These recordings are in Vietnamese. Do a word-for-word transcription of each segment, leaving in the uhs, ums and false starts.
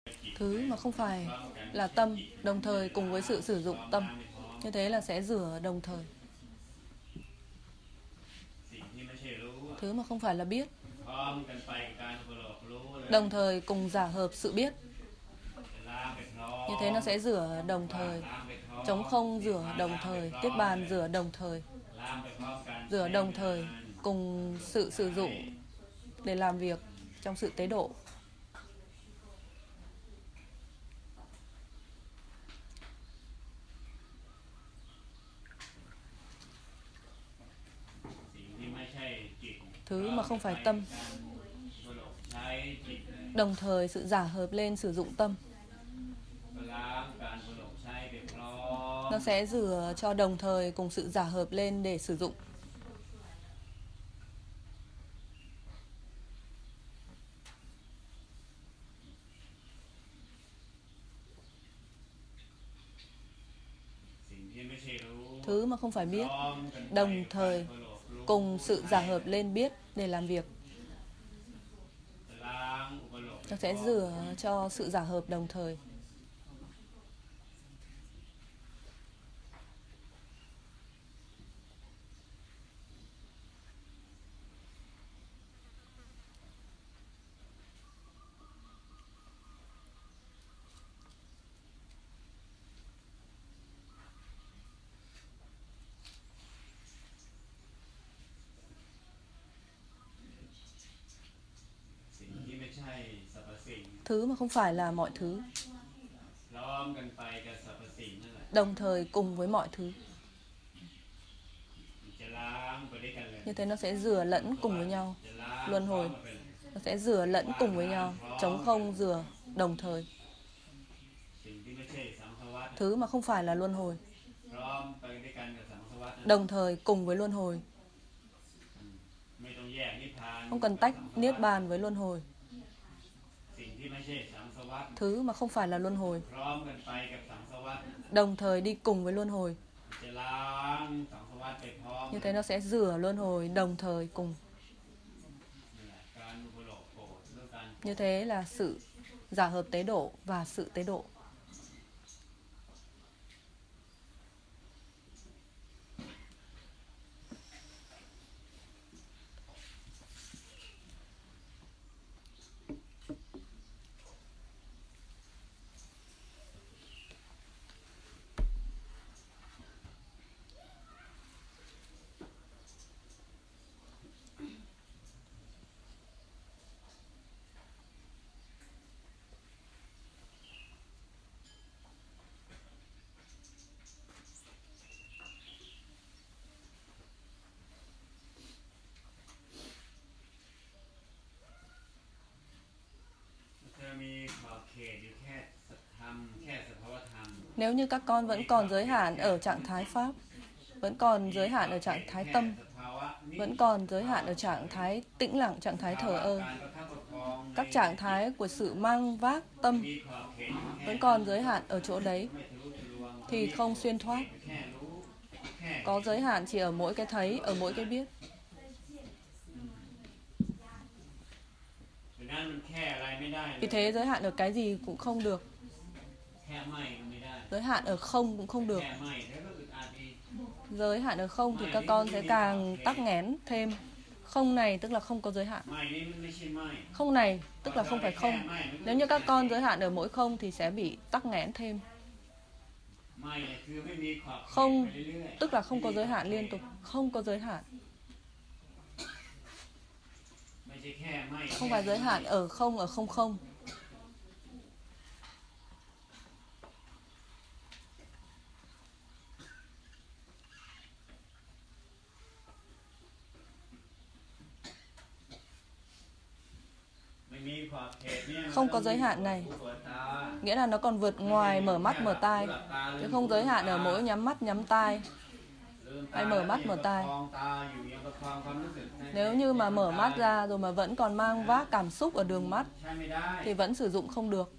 Thứ mà không phải là tâm đồng thời cùng với sự sử dụng tâm. Như thế là sẽ rửa đồng thời. Thứ mà không phải là biết đồng thời cùng giả hợp sự biết. Như thế nó sẽ rửa đồng thời. Trống không rửa đồng thời. Niết bàn rửa đồng thời. Rửa đồng thời cùng sự sử dụng để làm việc trong sự tế độ. Thứ mà không phải tâm đồng thời sự giả hợp lên sử dụng tâm. Nó sẽ rửa cho đồng thời cùng sự giả hợp lên để sử dụng. Thứ mà không phải biết đồng thời cùng sự giả hợp lên biết để làm việc. Nó sẽ rửa cho sự giả hợp đồng thời. Thứ mà không phải là mọi thứ đồng thời cùng với mọi thứ. Như thế nó sẽ rửa lẫn cùng với nhau. Luân hồi nó sẽ rửa lẫn cùng với nhau. Trống không rửa đồng thời. Thứ mà không phải là luân hồi đồng thời cùng với luân hồi. Không cần tách niết bàn với luân hồi. Thứ mà không phải là luân hồi đồng thời đi cùng với luân hồi. Như thế nó sẽ rửa luân hồi đồng thời cùng. Như thế là sự giả hợp tế độ và sự tế độ. Nếu như các con vẫn còn giới hạn ở trạng thái pháp, vẫn còn giới hạn ở trạng thái tâm, vẫn còn giới hạn ở trạng thái tĩnh lặng, trạng thái thờ ơ, các trạng thái của sự mang vác tâm vẫn còn giới hạn ở chỗ đấy, thì không xuyên thoát. Có giới hạn chỉ ở mỗi cái thấy, ở mỗi cái biết. Vì thế giới hạn ở cái gì cũng không được. Giới hạn ở không cũng không được. Giới hạn ở không thì các con sẽ càng tắc nghẽn thêm. Không này tức là không có giới hạn. Không này tức là không phải không. Nếu như các con giới hạn ở mỗi không thì sẽ bị tắc nghẽn thêm. Không tức là không có giới hạn liên tục. Không có giới hạn. Không phải giới hạn ở không, ở không không. Không có giới hạn này nghĩa là nó còn vượt ngoài mở mắt mở tai, chứ không giới hạn ở mỗi nhắm mắt nhắm tai hay mở mắt mở tai. Nếu như mà mở mắt ra rồi mà vẫn còn mang vác cảm xúc ở đường mắt thì vẫn sử dụng không được.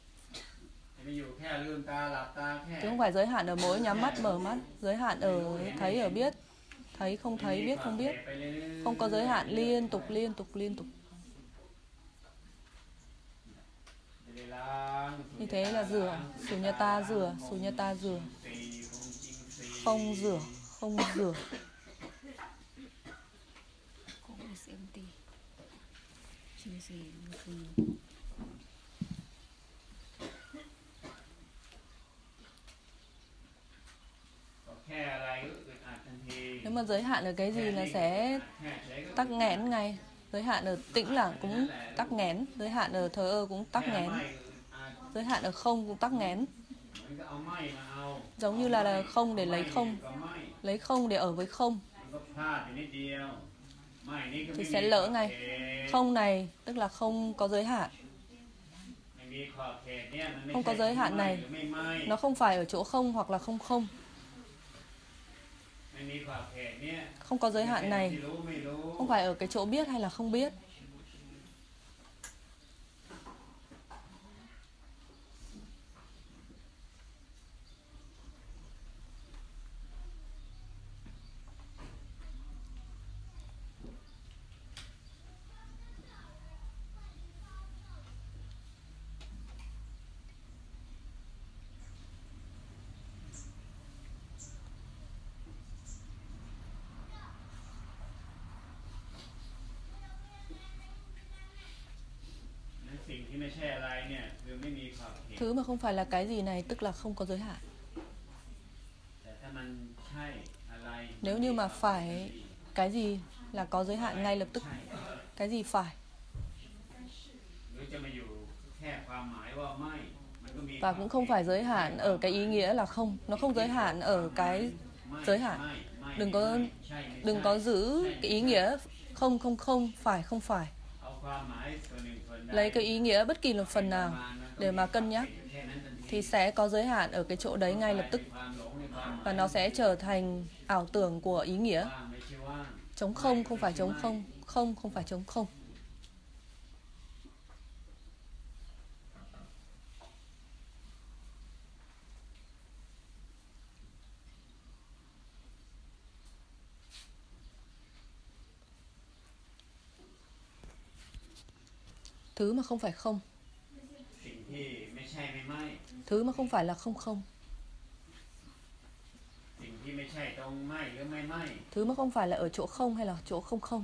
Chứ không phải giới hạn ở mỗi nhắm mắt mở mắt, giới hạn ở thấy ở biết, thấy không thấy, biết không biết. Không có giới hạn liên tục liên tục liên tục. Như thế là rửa, sunyata rửa, sunyata rửa. Không rửa, không rửa. Nếu mà giới hạn ở cái gì là sẽ tắc nghẽn ngay. Giới hạn ở tĩnh lặng cũng tắc nghẽn, giới hạn ở thờ ơ cũng tắc nghẽn, giới hạn ở không cũng tắc nghẽn. Giống như là, là không để lấy không, lấy không để ở với không thì sẽ lỡ ngay. Không này tức là không có giới hạn. Không có giới hạn này, nó không phải ở chỗ không hoặc là không không. Không có giới hạn này, không phải ở cái chỗ biết hay là không biết. Thứ mà không phải là cái gì này tức là không có giới hạn. Nếu như mà phải cái gì là có giới hạn ngay lập tức. Cái gì phải. Và cũng không phải giới hạn ở cái ý nghĩa là không. Nó không giới hạn ở cái giới hạn. Đừng có, đừng có giữ cái ý nghĩa không không không, phải không phải. Lấy cái ý nghĩa bất kỳ một phần nào để mà cân nhắc thì sẽ có giới hạn ở cái chỗ đấy ngay lập tức. Và nó sẽ trở thành ảo tưởng của ý nghĩa. Trống không không phải trống không, không không phải trống không. Thứ mà không phải không. Thứ mà không phải là không không. Thứ mà không phải là ở chỗ không hay là chỗ không không.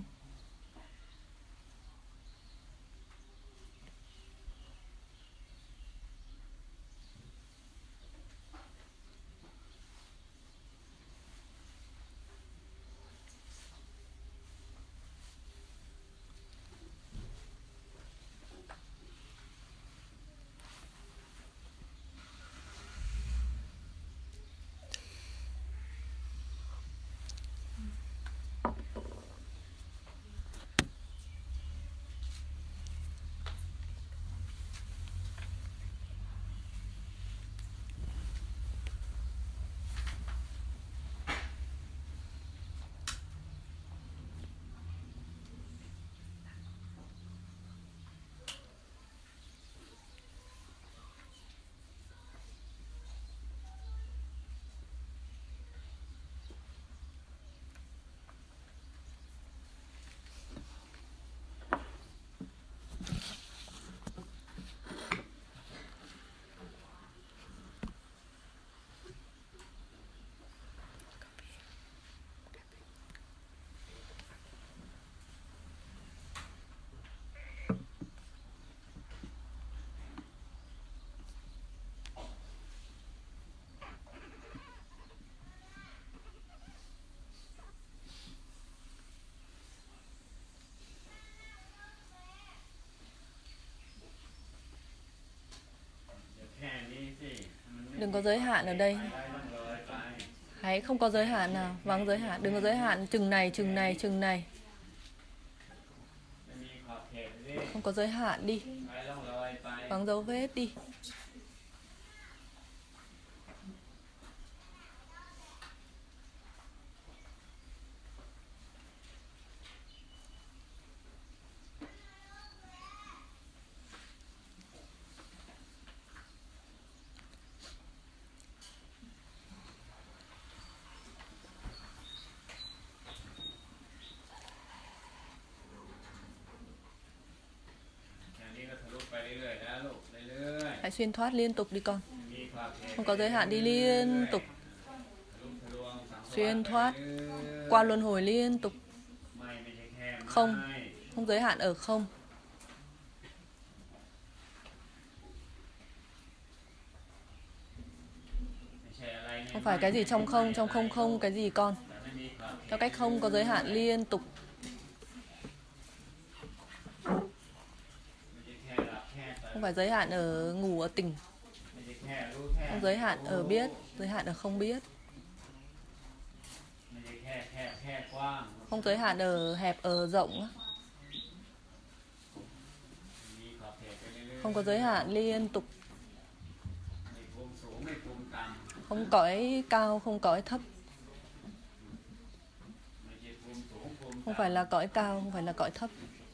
Đừng có giới hạn ở đây. Hãy không có giới hạn nào. Vắng giới hạn. Đừng có giới hạn chừng này, chừng này, chừng này. Không có giới hạn đi. Vắng dấu vết đi. ไปเรื่อยๆนะลูกเรื่อยๆ Hãy xuyên thoát liên tục đi con. มีขอบเขต Không có giới hạn, đi liên tục. Xuyên thoát qua luân hồi liên tục. ไม่ไม่ใช่แค่ Không, ไม่ không giới hạn ở không. ไม่ใช่อะไรใน Không phải cái gì trong không, trong không không cái gì con. แต่ไม่มีขอบเขต Theo cách không có giới hạn liên tục. ไม่ใช่แค่หลับแค่ตื่น Không phải giới hạn ở ngủ ở tỉnh. ไม่ใช่แค่รู้แค่ Không giới hạn ở biết, giới hạn ở không biết. ไม่ใช่แค่แค่แค่กว้าง Không giới hạn ở hẹp, ở rộng. มีขอบเขตไปเรื่อยๆ Không có giới hạn liên tục. ไม่ภูมิสูงไม่ภูมิต่ำ Không cõi cao, không cõi thấp. ไม่ใช่ภูมิสูงภูมิ Không ต่ำ phải là cõi cao, không phải là cõi thấp.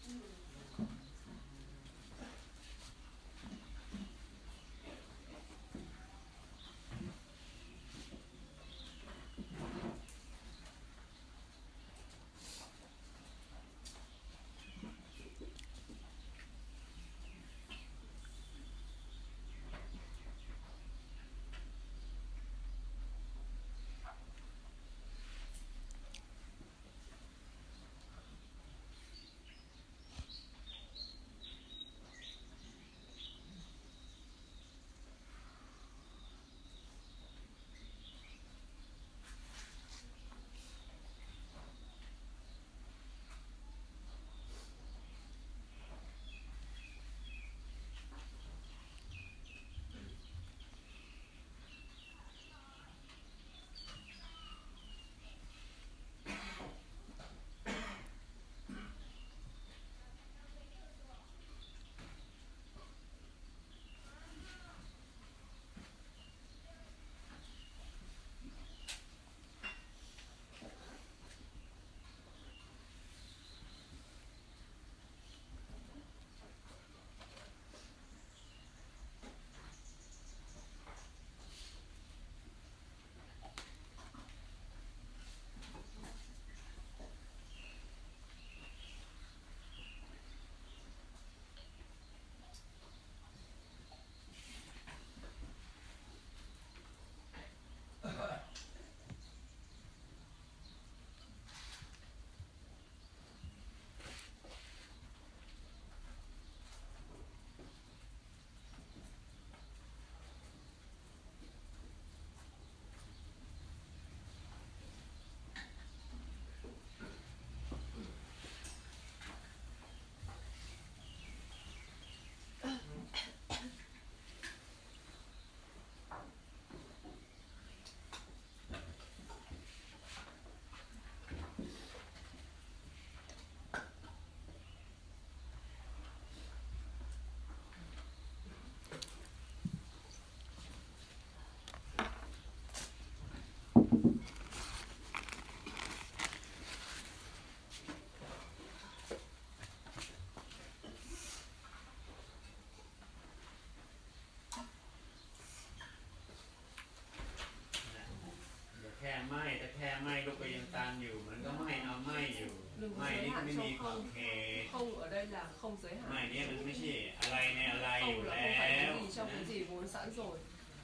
Không ở đây là không giới hạn. ไม่เนี่ยมันไม่ใช่อะไรในอะไรอยู่ Không là แล้ không phải ว cái gì trong cái gì vốn sẵn rồi.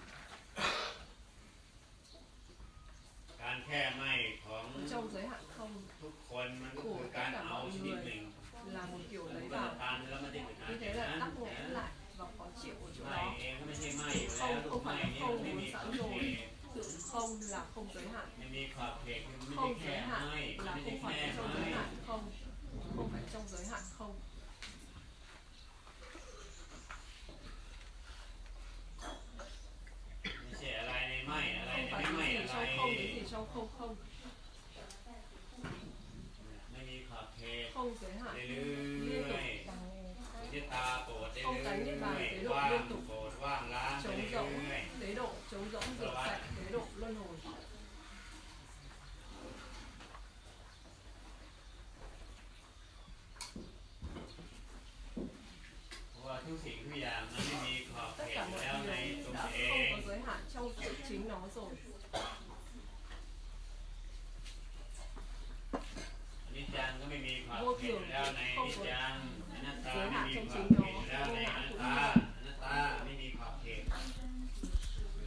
การแค่ไม่ของ Trong giới hạn không ทุกคนมันก็คือการเอาชนิดหนึ่ง là một kiểu มัน lấy ก็ vào. ทานแล้วมันจะอึดอัด Như อ thế ย่าง là นั้น tắc nghẽn lại và khó chịu ở chỗ ไม่ đó. เองก็ไม่ใช่ไม่อยู่แล้ว Không ทุก không ไม่ phải là เนี่ย không มันไม่มี vốn ขอบ sẵn เข rồi. ต Sự không là không giới hạn. ไม่มีขอบเขตคือมันไม่ Không ใช่แค่ giới hạn ไม่ là ไม่ใช่ không แค่ phải trong ไม่ giới hạn không. Không phải trong giới hạn không. ไม่ใช่อะไรในไม่อะไร Không ใน phải ไม่ cái อะ gì ไร trong không, cái gì trong không không. ไม่มีขอบเขต Không giới hạn. เรื่ Liên อย tục. ๆที่ตาโปรดเรื่ Không tránh niết bàn อย chế ๆ độ ว่าง liên tục. โปรดว่างล้างไป Trống เรื่ rỗng, อย tế độ, trống rỗng, rửa sạch, tế độ, luân hồi. ๆเพราะว่าทุกสิ่งทุกอย่างมันไม่มีขอบเข Tất ต cả อยู่ mọi แล้วใน điều ตัว đã เอ không ง có giới hạn trong tự chính nó rồi. อนิจจังก็ไม่มีขอบ Vô เขตอ thường ยู่แล้วในอ không นิจ có จังอนัตตา giới ไม่ hạn มี trong ขอบ chính เขต nó, อยู่แล้ว vô ในอ ngã นัต cũng ตา như vậy.